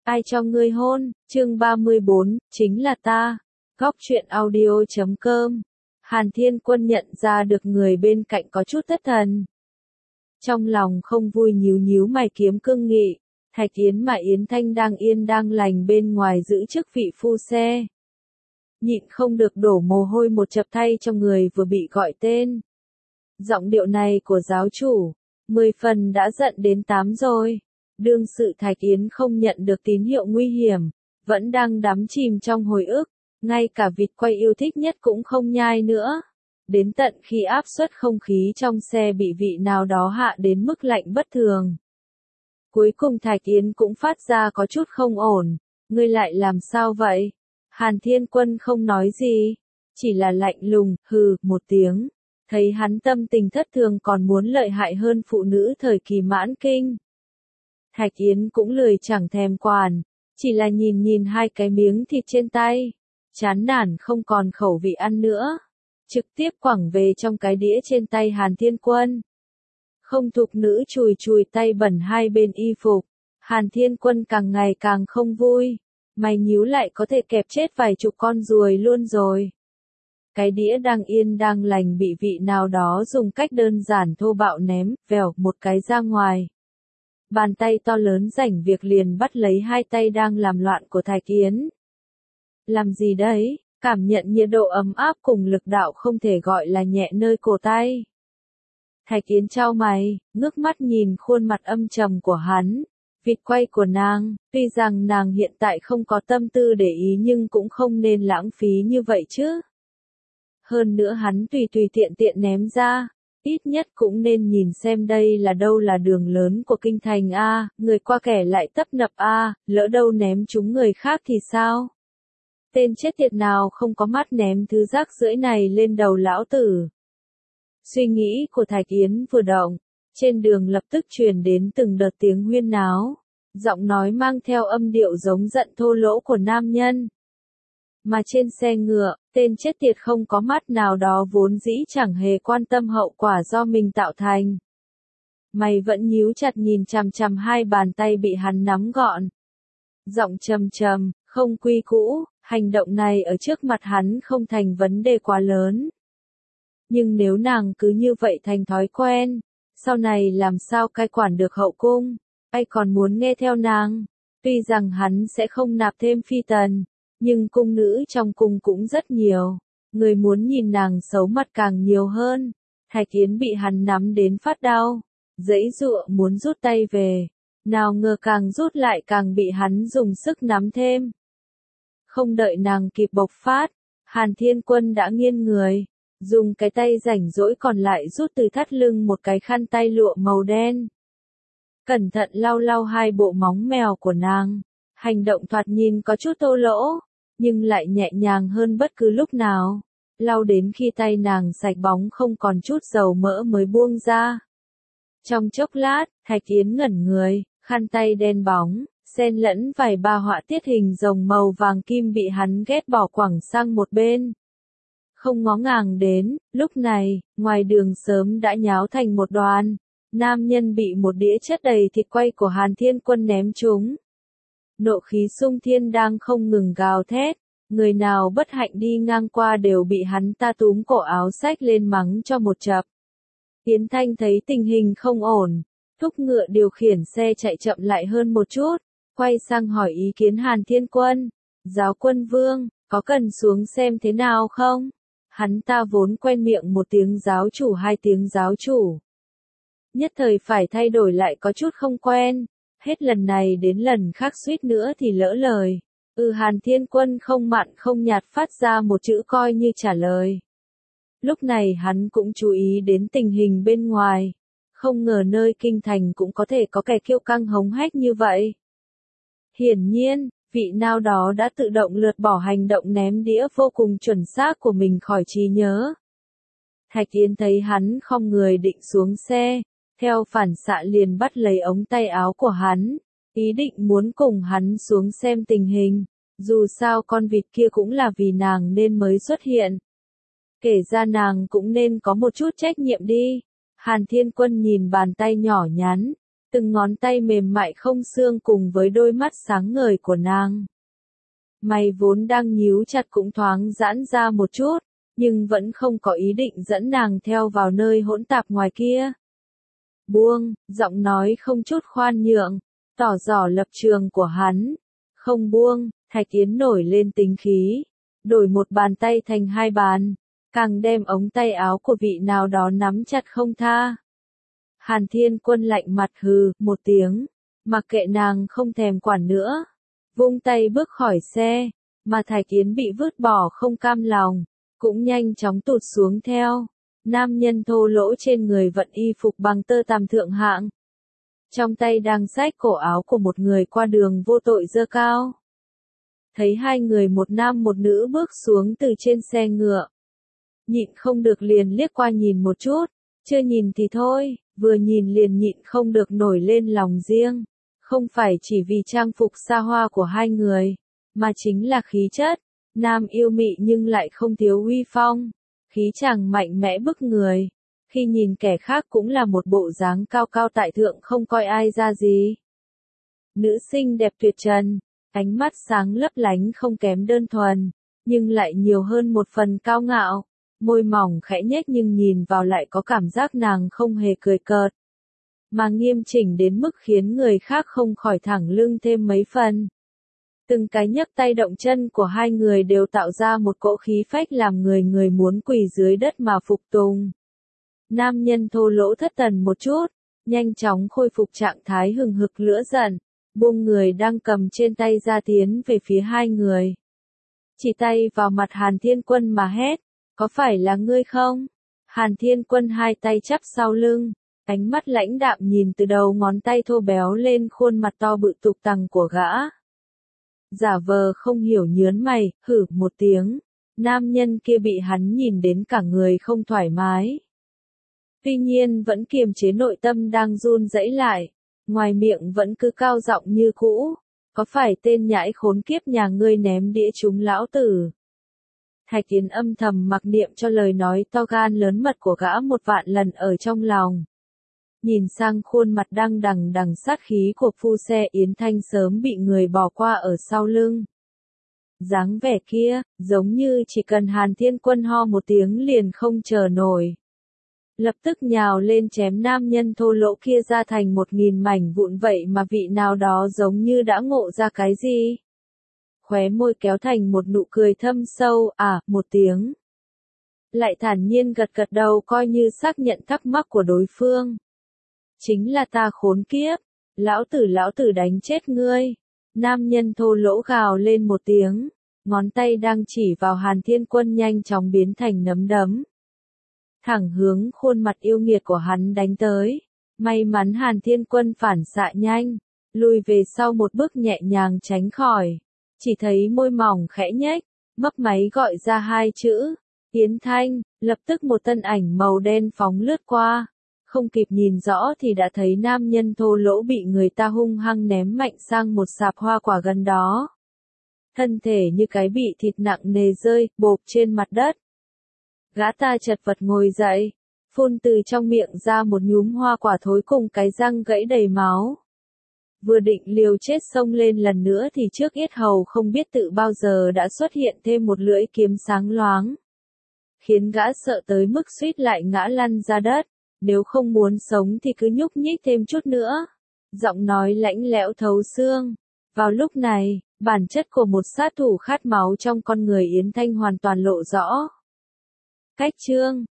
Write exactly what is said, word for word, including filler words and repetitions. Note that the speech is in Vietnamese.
Ai cho ngươi hôn, chương ba mươi bốn, chính là ta. Góc truyện audio chấm com. Hàn Thiên Quân nhận ra được người bên cạnh có chút thất thần. Trong lòng không vui nhíu nhíu mày kiếm cương nghị. Thạch Yến mà Yến Thanh đang yên đang lành bên ngoài giữ chức vị phu xe. Nhịn không được đổ mồ hôi một chập thay cho người vừa bị gọi tên. Giọng điệu này của giáo chủ, mười phần đã giận đến tám rồi. Đương sự Thạch Yến không nhận được tín hiệu nguy hiểm, vẫn đang đắm chìm trong hồi ức, ngay cả vịt quay yêu thích nhất cũng không nhai nữa. Đến tận khi áp suất không khí trong xe bị vị nào đó hạ đến mức lạnh bất thường. Cuối cùng Thạch Yến cũng phát ra có chút không ổn, ngươi lại làm sao vậy? Hàn Thiên Quân không nói gì, chỉ là lạnh lùng, hừ, một tiếng. Thấy hắn tâm tình thất thường còn muốn lợi hại hơn phụ nữ thời kỳ mãn kinh. Thạch Yến cũng lười chẳng thèm quản, chỉ là nhìn nhìn hai cái miếng thịt trên tay, chán nản không còn khẩu vị ăn nữa, trực tiếp quẳng về trong cái đĩa trên tay Hàn Thiên Quân. Không thục nữ chùi chùi tay bẩn hai bên y phục, Hàn Thiên Quân càng ngày càng không vui, mày nhíu lại có thể kẹp chết vài chục con ruồi luôn rồi. Cái đĩa đang yên đang lành bị vị nào đó dùng cách đơn giản thô bạo ném, vèo một cái ra ngoài. Bàn tay to lớn rảnh việc liền bắt lấy hai tay đang làm loạn của Thạch Yến. Làm gì đấy? Cảm nhận nhiệt độ ấm áp cùng lực đạo không thể gọi là nhẹ nơi cổ tay. Thạch Yến chau mày, ngước mắt nhìn khuôn mặt âm trầm của hắn. Vịt quay của nàng, tuy rằng nàng hiện tại không có tâm tư để ý nhưng cũng không nên lãng phí như vậy chứ. Hơn nữa hắn tùy tùy tiện tiện ném ra. Ít nhất cũng nên nhìn xem đây là đâu là đường lớn của kinh thành A, người qua kẻ lại tấp nập A, lỡ đâu ném chúng người khác thì sao? Tên chết tiệt nào không có mắt ném thứ rác rưởi này lên đầu lão tử. Suy nghĩ của Thạch Yến vừa động, trên đường lập tức truyền đến từng đợt tiếng huyên náo, giọng nói mang theo âm điệu giống giận thô lỗ của nam nhân. Mà trên xe ngựa, tên chết tiệt không có mắt nào đó vốn dĩ chẳng hề quan tâm hậu quả do mình tạo thành. Mày vẫn nhíu chặt nhìn chằm chằm hai bàn tay bị hắn nắm gọn. Giọng trầm trầm, không quy cũ, hành động này ở trước mặt hắn không thành vấn đề quá lớn. Nhưng nếu nàng cứ như vậy thành thói quen, sau này làm sao cai quản được hậu cung, ai còn muốn nghe theo nàng. Tuy rằng hắn sẽ không nạp thêm phi tần, nhưng cung nữ trong cung cũng rất nhiều, người muốn nhìn nàng xấu mặt càng nhiều hơn. Thạch Yến bị hắn nắm đến phát đau, giãy giụa muốn rút tay về, nào ngờ càng rút lại càng bị hắn dùng sức nắm thêm. Không đợi nàng kịp bộc phát, Hàn Thiên Quân đã nghiêng người, dùng cái tay rảnh rỗi còn lại rút từ thắt lưng một cái khăn tay lụa màu đen. Cẩn thận lau lau hai bộ móng mèo của nàng, hành động thoạt nhìn có chút thô lỗ, nhưng lại nhẹ nhàng hơn bất cứ lúc nào. Lau đến khi tay nàng sạch bóng không còn chút dầu mỡ mới buông ra. Trong chốc lát, Thạch Yến ngẩn người, khăn tay đen bóng, xen lẫn vài ba họa tiết hình rồng màu vàng kim bị hắn ghét bỏ quẳng sang một bên. Không ngó ngàng đến, lúc này, ngoài đường sớm đã nháo thành một đoàn. Nam nhân bị một đĩa chất đầy thịt quay của Hàn Thiên Quân ném trúng. Nộ khí xung thiên đang không ngừng gào thét, người nào bất hạnh đi ngang qua đều bị hắn ta túm cổ áo xách lên mắng cho một chập. Yến Thanh thấy tình hình không ổn, thúc ngựa điều khiển xe chạy chậm lại hơn một chút, quay sang hỏi ý kiến Hàn Thiên Quân. Giáo quân vương, có cần xuống xem thế nào không? Hắn ta vốn quen miệng một tiếng giáo chủ hai tiếng giáo chủ. Nhất thời phải thay đổi lại có chút không quen. Hết lần này đến lần khác suýt nữa thì lỡ lời. Ừ Hàn Thiên Quân không mặn không nhạt phát ra một chữ coi như trả lời. Lúc này hắn cũng chú ý đến tình hình bên ngoài. Không ngờ nơi kinh thành cũng có thể có kẻ kiêu căng hống hách như vậy. Hiển nhiên, vị nào đó đã tự động lược bỏ hành động ném đĩa vô cùng chuẩn xác của mình khỏi trí nhớ. Thạch Yến thấy hắn không người định xuống xe. Theo phản xạ liền bắt lấy ống tay áo của hắn, ý định muốn cùng hắn xuống xem tình hình, dù sao con vịt kia cũng là vì nàng nên mới xuất hiện. Kể ra nàng cũng nên có một chút trách nhiệm đi. Hàn Thiên Quân nhìn bàn tay nhỏ nhắn, từng ngón tay mềm mại không xương cùng với đôi mắt sáng ngời của nàng. Mày vốn đang nhíu chặt cũng thoáng giãn ra một chút, nhưng vẫn không có ý định dẫn nàng theo vào nơi hỗn tạp ngoài kia. Buông, giọng nói không chút khoan nhượng, tỏ rõ lập trường của hắn. Không buông, Thạch Yến nổi lên tính khí, đổi một bàn tay thành hai bàn, càng đem ống tay áo của vị nào đó nắm chặt không tha. Hàn Thiên Quân lạnh mặt hừ một tiếng, mặc kệ nàng không thèm quản nữa, vung tay bước khỏi xe, mà Thạch Yến bị vứt bỏ không cam lòng, cũng nhanh chóng tụt xuống theo. Nam nhân thô lỗ trên người vận y phục bằng tơ tằm thượng hạng, trong tay đang xách cổ áo của một người qua đường vô tội giơ cao. Thấy hai người một nam một nữ bước xuống từ trên xe ngựa, nhịn không được liền liếc qua nhìn một chút, chưa nhìn thì thôi, vừa nhìn liền nhịn không được nổi lên lòng riêng, không phải chỉ vì trang phục xa hoa của hai người, mà chính là khí chất, nam yêu mị nhưng lại không thiếu uy phong, khí chàng mạnh mẽ bức người, khi nhìn kẻ khác cũng là một bộ dáng cao cao tại thượng không coi ai ra gì. Nữ sinh đẹp tuyệt trần, ánh mắt sáng lấp lánh không kém đơn thuần, nhưng lại nhiều hơn một phần cao ngạo, môi mỏng khẽ nhếch nhưng nhìn vào lại có cảm giác nàng không hề cười cợt, mà nghiêm chỉnh đến mức khiến người khác không khỏi thẳng lưng thêm mấy phần. Từng cái nhấc tay động chân của hai người đều tạo ra một cỗ khí phách làm người người muốn quỳ dưới đất mà phục tùng. Nam nhân thô lỗ thất thần một chút, nhanh chóng khôi phục trạng thái hừng hực lửa giận, buông người đang cầm trên tay ra tiến về phía hai người. Chỉ tay vào mặt Hàn Thiên Quân mà hét, có phải là ngươi không? Hàn Thiên Quân hai tay chắp sau lưng, ánh mắt lãnh đạm nhìn từ đầu ngón tay thô béo lên khuôn mặt to bự tục tằng của gã. Giả vờ không hiểu nhớn mày, hử một tiếng, nam nhân kia bị hắn nhìn đến cả người không thoải mái. Tuy nhiên vẫn kiềm chế nội tâm đang run rẩy lại, ngoài miệng vẫn cứ cao giọng như cũ, có phải tên nhãi khốn kiếp nhà ngươi ném đĩa trúng lão tử? Thạch Yến âm thầm mặc niệm cho lời nói to gan lớn mật của gã một vạn lần ở trong lòng. Nhìn sang khuôn mặt đang đằng đằng sát khí của phu xe Yến Thanh sớm bị người bỏ qua ở sau lưng. Dáng vẻ kia, giống như chỉ cần Hàn Thiên Quân ho một tiếng liền không chờ nổi. Lập tức nhào lên chém nam nhân thô lỗ kia ra thành một nghìn mảnh vụn vậy mà vị nào đó giống như đã ngộ ra cái gì. Khóe môi kéo thành một nụ cười thâm sâu, à, một tiếng. Lại thản nhiên gật gật đầu coi như xác nhận thắc mắc của đối phương. Chính là ta khốn kiếp, lão tử lão tử đánh chết ngươi. Nam nhân thô lỗ gào lên một tiếng, ngón tay đang chỉ vào Hàn Thiên Quân nhanh chóng biến thành nắm đấm. Thẳng hướng khuôn mặt yêu nghiệt của hắn đánh tới. May mắn Hàn Thiên Quân phản xạ nhanh, lùi về sau một bước nhẹ nhàng tránh khỏi. Chỉ thấy môi mỏng khẽ nhếch, mấp máy gọi ra hai chữ, Yến Thanh, lập tức một thân ảnh màu đen phóng lướt qua. Không kịp nhìn rõ thì đã thấy nam nhân thô lỗ bị người ta hung hăng ném mạnh sang một sạp hoa quả gần đó. Thân thể như cái bị thịt nặng nề rơi, bộp trên mặt đất. Gã ta chật vật ngồi dậy, phun từ trong miệng ra một nhúm hoa quả thối cùng cái răng gãy đầy máu. Vừa định liều chết xông lên lần nữa thì trước yết hầu không biết tự bao giờ đã xuất hiện thêm một lưỡi kiếm sáng loáng. Khiến gã sợ tới mức suýt lại ngã lăn ra đất, nếu không muốn sống thì cứ nhúc nhích thêm chút nữa. Giọng nói lãnh lẽo thấu xương. Vào lúc này, bản chất của một sát thủ khát máu trong con người Yến Thanh hoàn toàn lộ rõ. Cách chương